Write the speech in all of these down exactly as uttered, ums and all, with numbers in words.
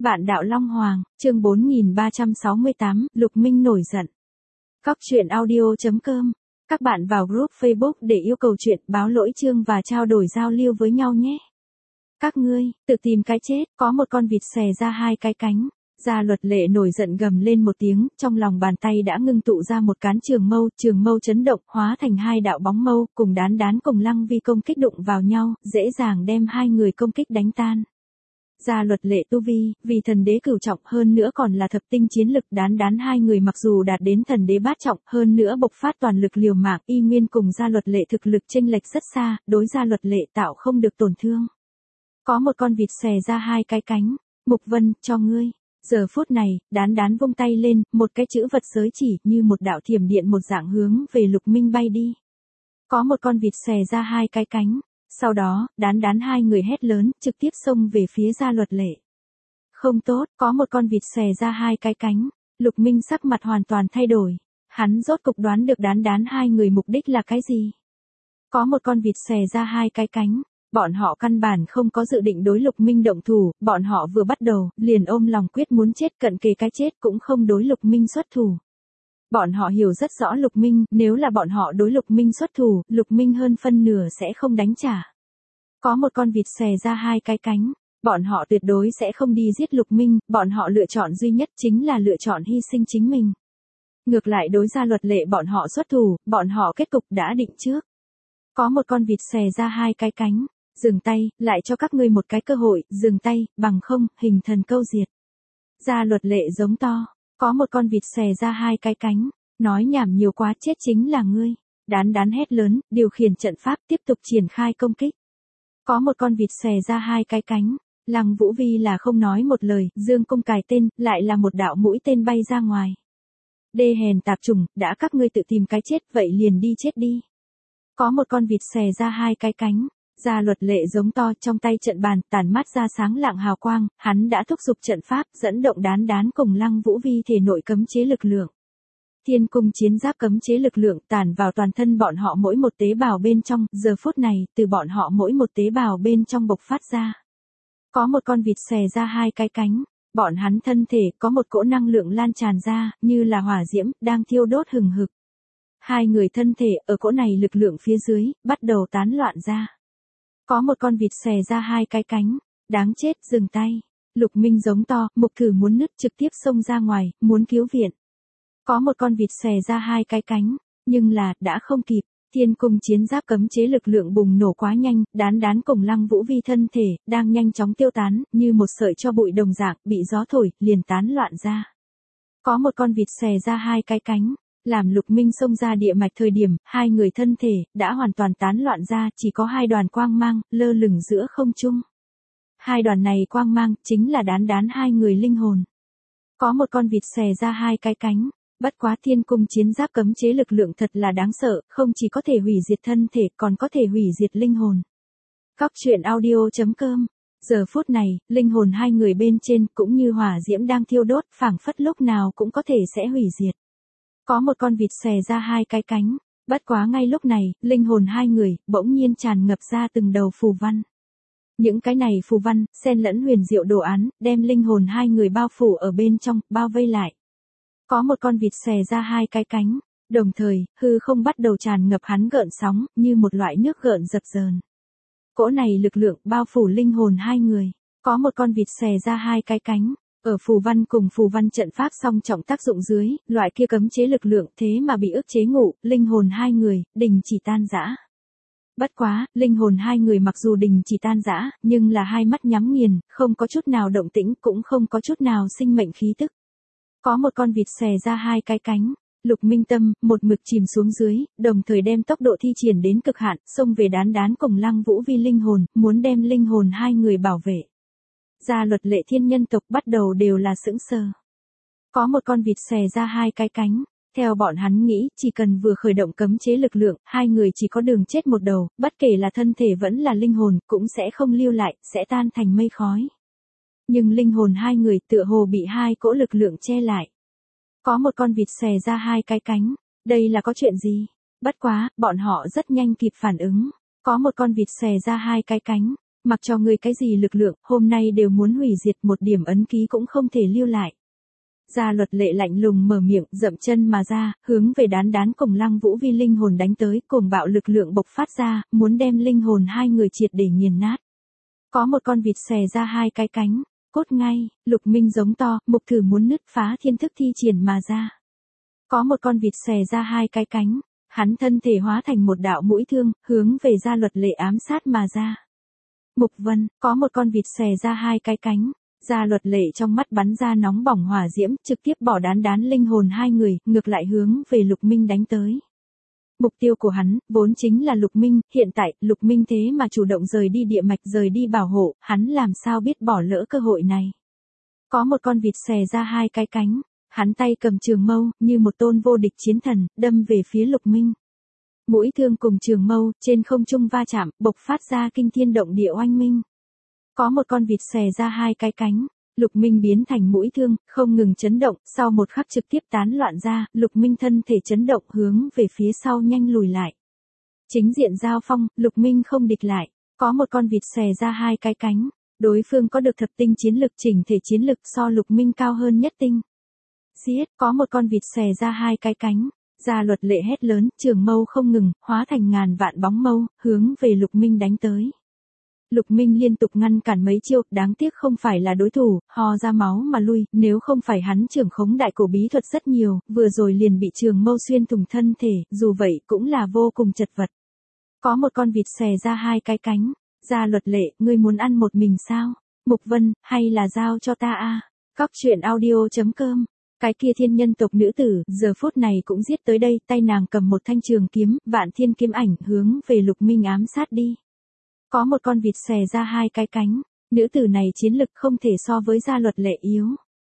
Vạn đạo Long Hoàng, chương bốn nghìn ba trăm sáu mươi tám, Lục Minh nổi giận. Cóc truyện audio chấm com. Các bạn vào group Facebook để yêu cầu chuyện, báo lỗi chương và trao đổi giao lưu với nhau nhé. Các ngươi, tự tìm cái chết, có một con vịt xè ra hai cái cánh. Gia Luật Lệ nổi giận gầm lên một tiếng, trong lòng bàn tay đã ngưng tụ ra một cán trường mâu, trường mâu chấn động, hóa thành hai đạo bóng mâu, cùng đán đán cùng Lăng Vi công kích đụng vào nhau, dễ dàng đem hai người công kích đánh tan. Gia Luật Lệ tu vi, vì thần đế cửu trọng, hơn nữa còn là thập tinh chiến lực, đán đán hai người mặc dù đạt đến thần đế bát trọng, hơn nữa bộc phát toàn lực liều mạng, y nguyên cùng Gia Luật Lệ thực lực chênh lệch rất xa, đối Gia Luật Lệ tạo không được tổn thương. Có một con vịt xè ra hai cái cánh, Mục Vân, cho ngươi. Giờ phút này, đán đán vung tay lên, một cái chữ vật giới chỉ như một đạo thiểm điện một dạng hướng về Lục Minh bay đi. Có một con vịt xè ra hai cái cánh. Sau đó, đán đán hai người hét lớn, trực tiếp xông về phía Gia Luật Lệ. Không tốt, có một con vịt xè ra hai cái cánh. Lục Minh sắc mặt hoàn toàn thay đổi. Hắn rốt cục đoán được đán đán hai người mục đích là cái gì. Có một con vịt xè ra hai cái cánh. Bọn họ căn bản không có dự định đối Lục Minh động thủ, bọn họ vừa bắt đầu, liền ôm lòng quyết muốn chết, cận kề cái chết cũng không đối Lục Minh xuất thủ. Bọn họ hiểu rất rõ Lục Minh, nếu là bọn họ đối Lục Minh xuất thủ, Lục Minh hơn phân nửa sẽ không đánh trả. Có một con vịt xè ra hai cái cánh, bọn họ tuyệt đối sẽ không đi giết Lục Minh, bọn họ lựa chọn duy nhất chính là lựa chọn hy sinh chính mình. Ngược lại đối Gia Luật Lệ bọn họ xuất thủ, bọn họ kết cục đã định trước. Có một con vịt xè ra hai cái cánh, dừng tay, lại cho các ngươi một cái cơ hội, dừng tay, bằng không, hình thần câu diệt. Gia Luật Lệ giống to. Có một con vịt xè ra hai cái cánh, nói nhảm nhiều quá, chết chính là ngươi. Đán đán hét lớn, điều khiển trận pháp tiếp tục triển khai công kích. Có một con vịt xè ra hai cái cánh, Lăng Vũ Vi là không nói một lời, dương cung cài tên, lại là một đạo mũi tên bay ra ngoài. Đê hèn tạp trùng, đã các ngươi tự tìm cái chết, vậy liền đi chết đi. Có một con vịt xè ra hai cái cánh. Gia Luật Lệ giống to, trong tay trận bàn, tản mát ra sáng lạng hào quang, hắn đã thúc giục trận pháp, dẫn động đán đán cùng Lăng Vũ Vi thể nội cấm chế lực lượng. Thiên cung chiến giáp cấm chế lực lượng tản vào toàn thân bọn họ mỗi một tế bào bên trong, giờ phút này, từ bọn họ mỗi một tế bào bên trong bộc phát ra. Có một con vịt xè ra hai cái cánh, bọn hắn thân thể có một cỗ năng lượng lan tràn ra, như là hỏa diễm, đang thiêu đốt hừng hực. Hai người thân thể, ở cỗ này lực lượng phía dưới, bắt đầu tán loạn ra. Có một con vịt xè ra hai cái cánh, đáng chết, dừng tay. Lục Minh giống to, mục thử muốn nứt, trực tiếp xông ra ngoài, muốn cứu viện. Có một con vịt xè ra hai cái cánh, nhưng là, đã không kịp. Thiên cung chiến giáp cấm chế lực lượng bùng nổ quá nhanh, đán đán cùng Lăng Vũ Vi thân thể, đang nhanh chóng tiêu tán, như một sợi cho bụi đồng dạng, bị gió thổi, liền tán loạn ra. Có một con vịt xè ra hai cái cánh. Làm Lục Minh xông ra địa mạch thời điểm, hai người thân thể, đã hoàn toàn tán loạn ra, chỉ có hai đoàn quang mang, lơ lửng giữa không trung. Hai đoàn này quang mang, chính là đán đán hai người linh hồn. Có một con vịt xè ra hai cái cánh, bất quá thiên cung chiến giáp cấm chế lực lượng thật là đáng sợ, không chỉ có thể hủy diệt thân thể, còn có thể hủy diệt linh hồn. Cóc truyện audio chấm com. Giờ phút này, linh hồn hai người bên trên, cũng như hỏa diễm đang thiêu đốt, phảng phất lúc nào cũng có thể sẽ hủy diệt. Có một con vịt xè ra hai cái cánh, bất quá ngay lúc này, linh hồn hai người, bỗng nhiên tràn ngập ra từng đầu phù văn. Những cái này phù văn, xen lẫn huyền diệu đồ án, đem linh hồn hai người bao phủ ở bên trong, bao vây lại. Có một con vịt xè ra hai cái cánh, đồng thời, hư không bắt đầu tràn ngập hắn gợn sóng, như một loại nước gợn dập dờn. Cỗ này lực lượng bao phủ linh hồn hai người. Có một con vịt xè ra hai cái cánh. Ở phù văn cùng phù văn trận pháp song trọng tác dụng dưới, loại kia cấm chế lực lượng thế mà bị ức chế ngủ, linh hồn hai người, đình chỉ tan rã. Bất quá, linh hồn hai người mặc dù đình chỉ tan rã, nhưng là hai mắt nhắm nghiền, không có chút nào động tĩnh, cũng không có chút nào sinh mệnh khí tức. Có một con vịt xè ra hai cái cánh, Lục Minh tâm, một mực chìm xuống dưới, đồng thời đem tốc độ thi triển đến cực hạn, xông về đán đán cùng Lăng Vũ Vi linh hồn, muốn đem linh hồn hai người bảo vệ. Gia Luật Lệ thiên nhân tộc bắt đầu đều là sững sờ. Có một con vịt xè ra hai cái cánh, theo bọn hắn nghĩ, chỉ cần vừa khởi động cấm chế lực lượng, hai người chỉ có đường chết một đầu, bất kể là thân thể vẫn là linh hồn, cũng sẽ không lưu lại, sẽ tan thành mây khói. Nhưng linh hồn hai người tựa hồ bị hai cỗ lực lượng che lại. Có một con vịt xè ra hai cái cánh, đây là có chuyện gì? Bất quá, bọn họ rất nhanh kịp phản ứng. Có một con vịt xè ra hai cái cánh, Mặc cho ngươi cái gì lực lượng, hôm nay đều muốn hủy diệt, một điểm ấn ký cũng không thể lưu lại. Gia Luật Lệ lạnh lùng mở miệng, dậm chân mà ra, hướng về Đán Đán cùng Lăng Vũ Vi linh hồn đánh tới, cuồng bạo lực lượng bộc phát ra, muốn đem linh hồn hai người triệt để nghiền nát. Có một con vịt xè ra hai cái cánh, cốt ngay, Lục Minh giống to, mục thử muốn nứt phá thiên thức thi triển mà ra. Có một con vịt xè ra hai cái cánh, hắn thân thể hóa thành một đạo mũi thương, hướng về Gia Luật Lệ ám sát mà ra. Mục Vân, có một con vịt xè ra hai cái cánh, Gia Luật Lệ trong mắt bắn ra nóng bỏng hỏa diễm, trực tiếp bỏ Đán Đán linh hồn hai người, ngược lại hướng về Lục Minh đánh tới. Mục tiêu của hắn, vốn chính là Lục Minh, hiện tại, Lục Minh thế mà chủ động rời đi địa mạch, rời đi bảo hộ, hắn làm sao biết bỏ lỡ cơ hội này. Có một con vịt xè ra hai cái cánh, hắn tay cầm trường mâu, như một tôn vô địch chiến thần, đâm về phía Lục Minh. Mũi thương cùng trường mâu, trên không trung va chạm, bộc phát ra kinh thiên động địa oanh minh. Có một con vịt xè ra hai cái cánh, Lục Minh biến thành mũi thương, không ngừng chấn động, sau một khắc trực tiếp tán loạn ra, Lục Minh thân thể chấn động hướng về phía sau nhanh lùi lại. Chính diện giao phong, Lục Minh không địch lại, có một con vịt xè ra hai cái cánh, đối phương có được thập tinh chiến lực, chỉnh thể chiến lực so Lục Minh cao hơn nhất tinh. Giết, có một con vịt xè ra hai cái cánh, Gia Luật Lệ hét lớn, trường mâu không ngừng, hóa thành ngàn vạn bóng mâu, hướng về Lục Minh đánh tới. Lục Minh liên tục ngăn cản mấy chiêu, đáng tiếc không phải là đối thủ, ho ra máu mà lui, nếu không phải hắn trưởng khống đại cổ bí thuật rất nhiều, vừa rồi liền bị trường mâu xuyên thủng thân thể, dù vậy cũng là vô cùng chật vật. Có một con vịt xè ra hai cái cánh, Gia Luật Lệ, ngươi muốn ăn một mình sao? Mục Vân, hay là giao cho ta a? Cóc truyện audio chấm com. Cái kia thiên nhân tộc nữ tử, giờ phút này cũng giết tới đây, tay nàng cầm một thanh trường kiếm, Vạn Thiên kiếm ảnh, hướng về Lục Minh ám sát đi. Có một con vịt xè ra hai cái cánh, nữ tử này chiến lực không thể so với Gia Luật Lệ yếu.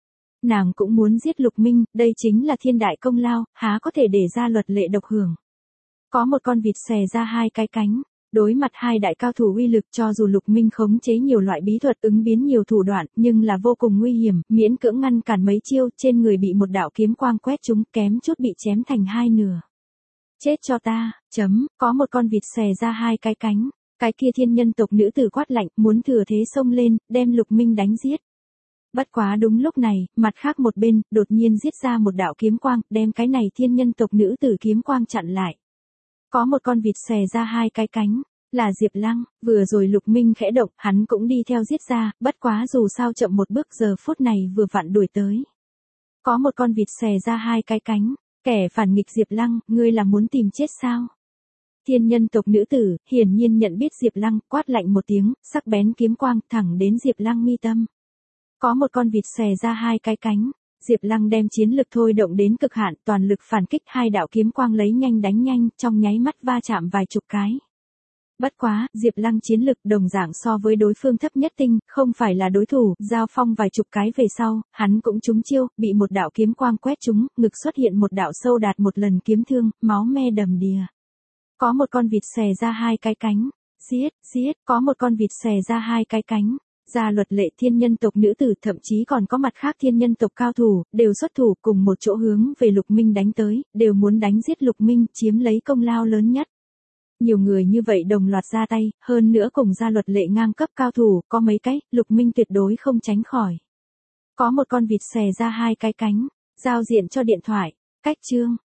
Nàng cũng muốn giết Lục Minh, đây chính là thiên đại công lao, há có thể để Gia Luật Lệ độc hưởng. Có một con vịt xè ra hai cái cánh, đối mặt hai đại cao thủ uy lực, cho dù Lục Minh khống chế nhiều loại bí thuật, ứng biến nhiều thủ đoạn, nhưng là vô cùng nguy hiểm, miễn cưỡng ngăn cản mấy chiêu, trên người bị một đạo kiếm quang quét trúng, kém chút bị chém thành hai nửa. Chết cho ta, chấm, có một con vịt xè ra hai cái cánh. Cái kia thiên nhân tộc nữ tử quát lạnh, muốn thừa thế xông lên, đem Lục Minh đánh giết. Bất quá đúng lúc này, mặt khác một bên, đột nhiên giết ra một đạo kiếm quang, đem cái này thiên nhân tộc nữ tử kiếm quang chặn lại. Có một con vịt xè ra hai cái cánh, là Diệp Lăng, vừa rồi Lục Minh khẽ động, hắn cũng đi theo giết ra, bất quá dù sao chậm một bước, giờ phút này vừa vặn đuổi tới. Có một con vịt xè ra hai cái cánh, kẻ phản nghịch Diệp Lăng, ngươi là muốn tìm chết sao? Thiên nhân tộc nữ tử, hiển nhiên nhận biết Diệp Lăng, quát lạnh một tiếng, sắc bén kiếm quang, thẳng đến Diệp Lăng mi tâm. Có một con vịt xè ra hai cái cánh, Diệp Lăng đem chiến lực thôi động đến cực hạn, toàn lực phản kích, hai đạo kiếm quang lấy nhanh đánh nhanh, trong nháy mắt va chạm vài chục cái. Bất quá, Diệp Lăng chiến lực đồng dạng so với đối phương thấp nhất tinh, không phải là đối thủ, giao phong vài chục cái về sau, hắn cũng trúng chiêu, bị một đạo kiếm quang quét trúng, ngực xuất hiện một đạo sâu đạt một lần kiếm thương, máu me đầm đìa. Có một con vịt xè ra hai cái cánh, giết, giết, có một con vịt xè ra hai cái cánh. Gia Luật Lệ thiên nhân tộc nữ tử, thậm chí còn có mặt khác thiên nhân tộc cao thủ, đều xuất thủ cùng một chỗ hướng về Lục Minh đánh tới, đều muốn đánh giết Lục Minh, chiếm lấy công lao lớn nhất. Nhiều người như vậy đồng loạt ra tay, hơn nữa cùng Gia Luật Lệ ngang cấp cao thủ, có mấy cái, Lục Minh tuyệt đối không tránh khỏi. Có một con vịt xè ra hai cái cánh, giao diện cho điện thoại, cách chương.